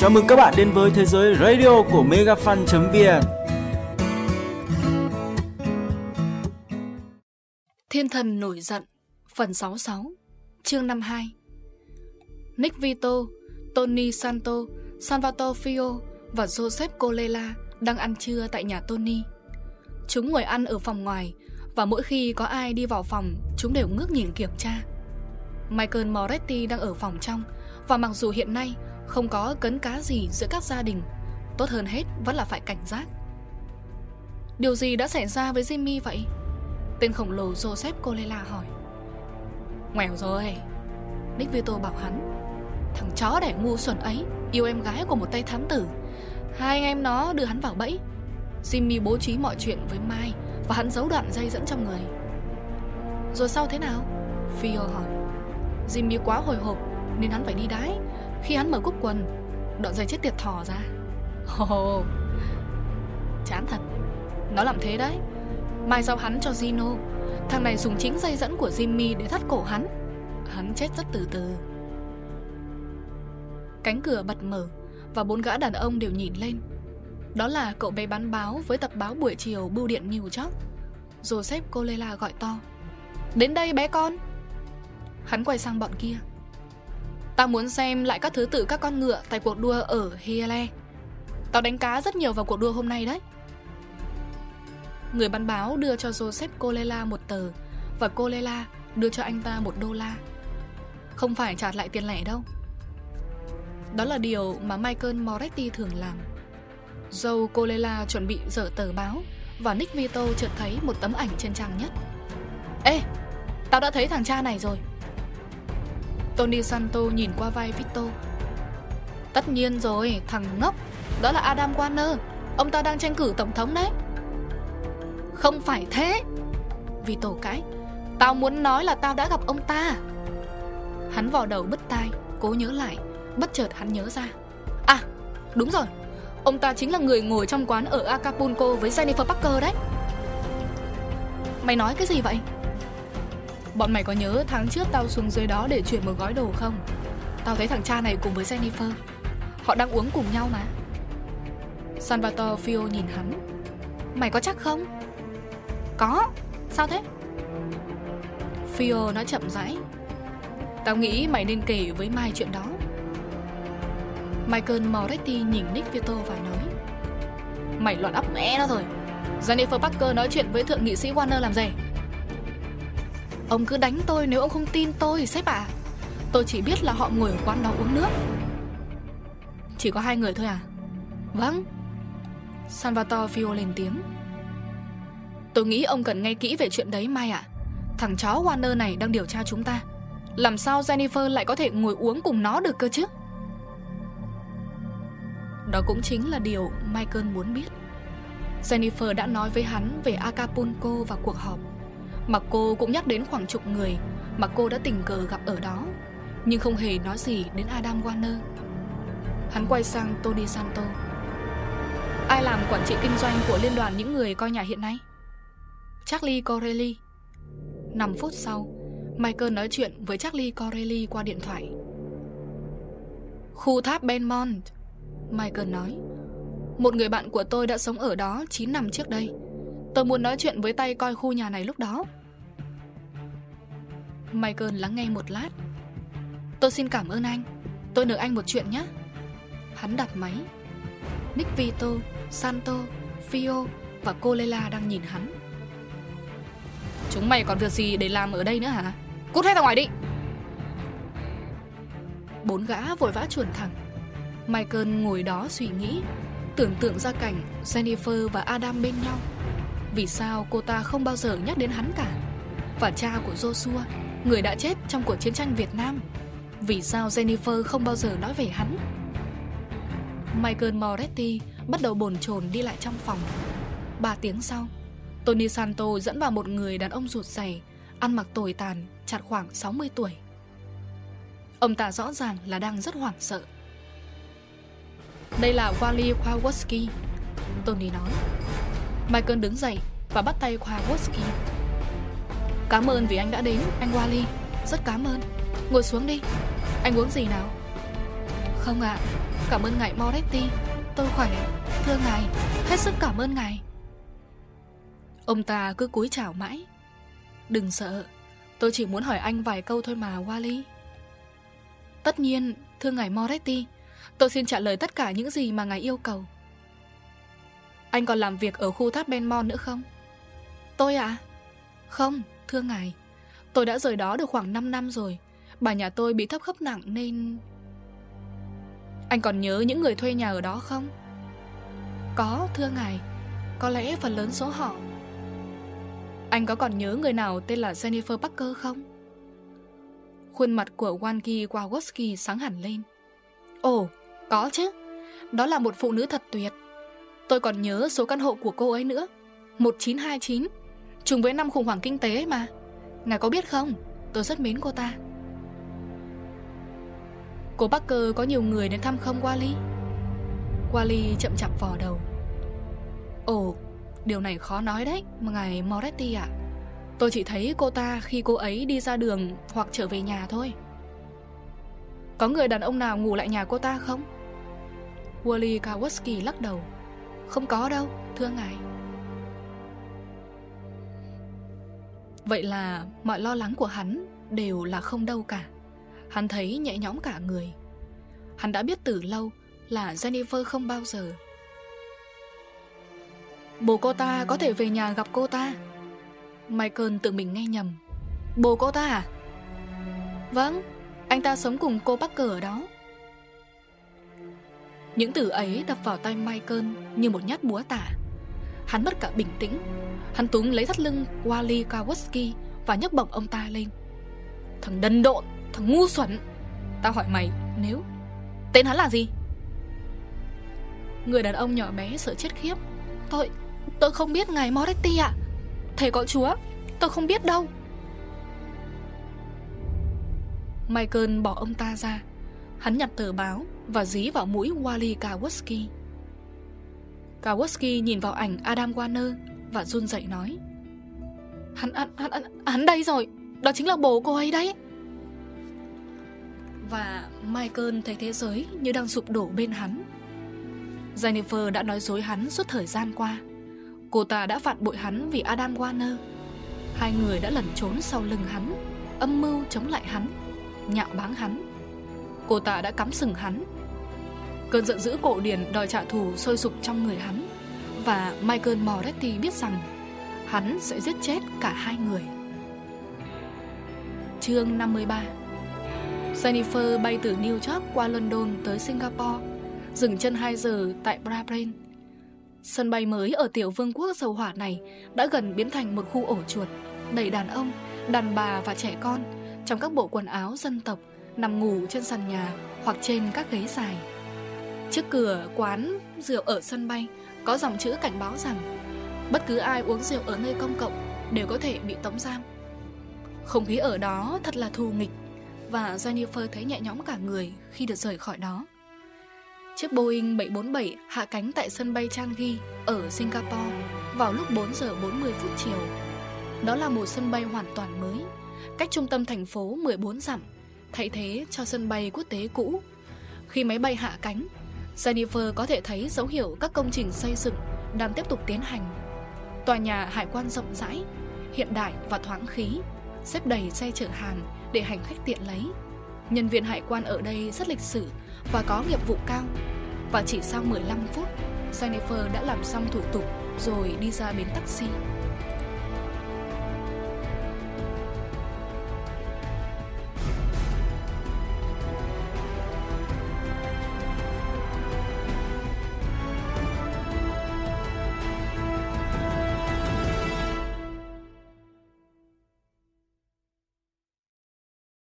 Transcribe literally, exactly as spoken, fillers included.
Chào mừng các bạn đến với thế giới radio của megafan chấm vn. Thiên thần nổi giận, phần sáu mươi sáu, chương năm mươi hai. Nick Vito, Tony Santo, Salvatore Fio và Joseph Colella đang ăn trưa tại nhà Tony. Chúng ngồi ăn ở phòng ngoài, và mỗi khi có ai đi vào phòng, chúng đều ngước nhìn kiểm tra. Michael Moretti đang ở phòng trong, và mặc dù hiện nay không có cấn cá gì giữa các gia đình, tốt hơn hết vẫn là phải cảnh giác. Điều gì đã xảy ra với Jimmy vậy? Tên khổng lồ Joseph Colella hỏi. Ngoẻo rồi, Nick Vito bảo hắn. Thằng chó đẻ ngu xuẩn ấy yêu em gái của một tay thám tử. Hai anh em nó đưa hắn vào bẫy. Jimmy bố trí mọi chuyện với Mike, và hắn giấu đoạn dây dẫn trong người. Rồi sau thế nào? Fio hỏi. Jimmy quá hồi hộp nên hắn phải đi đái. Khi hắn mở cúc quần, đoạn dây chết tiệt thò ra. Ồ, oh, chán thật. Nó làm thế đấy. Mai giao hắn cho Gino. Thằng này dùng chính dây dẫn của Jimmy để thắt cổ hắn. Hắn chết rất từ từ. Cánh cửa bật mở, và bốn gã đàn ông đều nhìn lên. Đó là cậu bé bán báo với tập báo buổi chiều bưu điện New York. Joseph Colella gọi to. Đến đây bé con. Hắn quay sang bọn kia. Tao muốn xem lại các thứ tự các con ngựa tại cuộc đua ở Hiale. Tao đánh cá rất nhiều vào cuộc đua hôm nay đấy. Người bán báo đưa cho Joseph Colella một tờ, và Colella đưa cho anh ta một đô la. Không phải trả lại tiền lẻ đâu. Đó là điều mà Michael Moretti thường làm. Joe Colella chuẩn bị dở tờ báo, và Nick Vito chợt thấy một tấm ảnh trên trang nhất. Ê, tao đã thấy thằng cha này rồi. Tony Santo nhìn qua vai Vito. Tất nhiên rồi, thằng ngốc. Đó là Adam Warner. Ông ta đang tranh cử tổng thống đấy. Không phải thế, Vito cãi. Tao muốn nói là tao đã gặp ông ta. Hắn vò đầu bứt tai, cố nhớ lại. Bất chợt hắn nhớ ra. À, đúng rồi, ông ta chính là người ngồi trong quán ở Acapulco với Jennifer Parker đấy. Mày nói cái gì vậy? Bọn mày có nhớ tháng trước tao xuống dưới đó để chuyển một gói đồ không? Tao thấy thằng cha này cùng với Jennifer. Họ đang uống cùng nhau mà. Salvatore Fio nhìn hắn. Mày có chắc không? Có, sao thế? Fio nói chậm rãi. Tao nghĩ mày nên kể với Mai chuyện đó. Michael Moretti nhìn Nick Vito và nói. Mày loạn óc mẹ nó rồi. Jennifer Parker nói chuyện với thượng nghị sĩ Warner làm gì? Ông cứ đánh tôi nếu ông không tin tôi, sếp ạ. À. Tôi chỉ biết là họ ngồi ở quán đó uống nước. Chỉ có hai người thôi à? Vâng. Salvatore Fio lên tiếng. Tôi nghĩ ông cần nghe kỹ về chuyện đấy Mai ạ. Thằng chó Warner này đang điều tra chúng ta. Làm sao Jennifer lại có thể ngồi uống cùng nó được cơ chứ? Đó cũng chính là điều Michael muốn biết. Jennifer đã nói với hắn về Acapulco và cuộc họp, mà cô cũng nhắc đến khoảng chục người mà cô đã tình cờ gặp ở đó, nhưng không hề nói gì đến Adam Warner. Hắn quay sang Tony Santo. Ai làm quản trị kinh doanh của liên đoàn những người coi nhà hiện nay? Charlie Corelli. Năm phút sau, Michael nói chuyện với Charlie Corelli qua điện thoại. Khu tháp Belmont, Michael nói. Một người bạn của tôi đã sống ở đó chín năm trước đây. Tôi muốn nói chuyện với tay coi khu nhà này lúc đó. Michael lắng nghe một lát. Tôi xin cảm ơn anh. Tôi nợ anh một chuyện nhé. Hắn đặt máy. Nick Vito, Santo, Fio và Colella đang nhìn hắn. Chúng mày còn việc gì để làm ở đây nữa hả? Cút hết ra ngoài đi. Bốn gã vội vã chuồn thẳng. Michael ngồi đó suy nghĩ, tưởng tượng ra cảnh Jennifer và Adam bên nhau. Vì sao cô ta không bao giờ nhắc đến hắn cả? Và cha của Joshua, người đã chết trong cuộc chiến tranh Việt Nam, vì sao Jennifer không bao giờ nói về hắn? Michael Moretti bắt đầu bồn chồn đi lại trong phòng. Ba tiếng sau, Tony Santo dẫn vào một người đàn ông rụt rè, ăn mặc tồi tàn, chạc khoảng sáu mươi tuổi. Ông ta rõ ràng là đang rất hoảng sợ. Đây là Wally Kowalski, Tony nói. Michael đứng dậy và bắt tay Kowalski. Cảm ơn vì anh đã đến, anh Wally. Rất cảm ơn. Ngồi xuống đi. Anh uống gì nào? Không ạ, à, cảm ơn ngài Moretti. Tôi khỏe, thưa ngài, hết sức cảm ơn ngài. Ông ta cứ cúi chào mãi. Đừng sợ, tôi chỉ muốn hỏi anh vài câu thôi mà, Wally. Tất nhiên, thưa ngài Moretti, tôi xin trả lời tất cả những gì mà ngài yêu cầu. Anh còn làm việc ở khu tháp Benmont nữa không? Tôi ạ? À? Không, thưa ngài, tôi đã rời đó được khoảng năm năm rồi. Bà nhà tôi bị thấp khớp nặng nên... Anh còn nhớ những người thuê nhà ở đó không? Có, thưa ngài, có lẽ phần lớn số họ. Anh có còn nhớ người nào tên là Jennifer Parker không? Khuôn mặt của Wanki Kowalski sáng hẳn lên. Ồ, có chứ. Đó là một phụ nữ thật tuyệt. Tôi còn nhớ số căn hộ của cô ấy nữa, một chín hai chín, trùng với năm khủng hoảng kinh tế ấy mà. Ngài có biết không, tôi rất mến cô ta. Cô Parker có nhiều người đến thăm không, Wally? Wally chậm chạp vò đầu. Ồ, điều này khó nói đấy, ngài Moretti ạ. Tôi chỉ thấy cô ta khi cô ấy đi ra đường hoặc trở về nhà thôi. Có người đàn ông nào ngủ lại nhà cô ta không? Wally Kowalski lắc đầu. Không có đâu, thưa ngài. Vậy là mọi lo lắng của hắn đều là không đâu cả. Hắn thấy nhẹ nhõm cả người. Hắn đã biết từ lâu là Jennifer không bao giờ. Bố cô ta có thể về nhà gặp cô ta. Michael tự mình nghe nhầm. Bố cô ta à? Vâng, anh ta sống cùng cô Parker ở đó. Những từ ấy đập vào tay Michael như một nhát búa tạ. Hắn mất cả bình tĩnh. Hắn túm lấy thắt lưng Wally Kowalski và nhấc bổng ông ta lên. Thằng đần độn, thằng ngu xuẩn. Tao hỏi mày, nếu... Tên hắn là gì? Người đàn ông nhỏ bé sợ chết khiếp. Tôi... tôi không biết ngài Moretti ạ. Thầy có Chúa, tôi không biết đâu. Michael bỏ ông ta ra. Hắn nhặt tờ báo và dí vào mũi Wally Kowalski. Kowalski nhìn vào ảnh Adam Warner và run rẩy nói: Hắn, hắn, hắn, hắn, hắn đây rồi. Đó chính là bố cô ấy đấy. Và Michael thấy thế giới như đang sụp đổ bên hắn. Jennifer đã nói dối hắn suốt thời gian qua. Cô ta đã phản bội hắn vì Adam Warner. Hai người đã lẩn trốn sau lưng hắn, âm mưu chống lại hắn, nhạo báng hắn. Cô ta đã cắm sừng hắn. Cơn giận dữ cổ điển đòi trả thù sôi sục trong người hắn. Và Michael Moretti biết rằng hắn sẽ giết chết cả hai người. Chương năm mươi ba. Jennifer bay từ New York qua London tới Singapore, dừng chân hai giờ tại Brabrand. Sân bay mới ở tiểu vương quốc dầu hỏa này đã gần biến thành một khu ổ chuột, đầy đàn ông, đàn bà và trẻ con trong các bộ quần áo dân tộc, nằm ngủ trên sàn nhà hoặc trên các ghế dài. Trước cửa quán rượu ở sân bay có dòng chữ cảnh báo rằng bất cứ ai uống rượu ở nơi công cộng đều có thể bị tống giam. Không khí ở đó thật là thù nghịch, và Jennifer thấy nhẹ nhõm cả người khi được rời khỏi đó. Chiếc Boeing bảy bốn bảy hạ cánh tại sân bay Changi ở Singapore vào lúc bốn giờ bốn mươi phút chiều. Đó là một sân bay hoàn toàn mới, cách trung tâm thành phố mười bốn dặm, thay thế cho sân bay quốc tế cũ. Khi máy bay hạ cánh, Jennifer có thể thấy dấu hiệu các công trình xây dựng đang tiếp tục tiến hành. Tòa nhà hải quan rộng rãi, hiện đại và thoáng khí, xếp đầy xe chở hàng để hành khách tiện lấy. Nhân viên hải quan ở đây rất lịch sự và có nghiệp vụ cao. Và chỉ sau mười lăm phút, Jennifer đã làm xong thủ tục rồi đi ra bến taxi.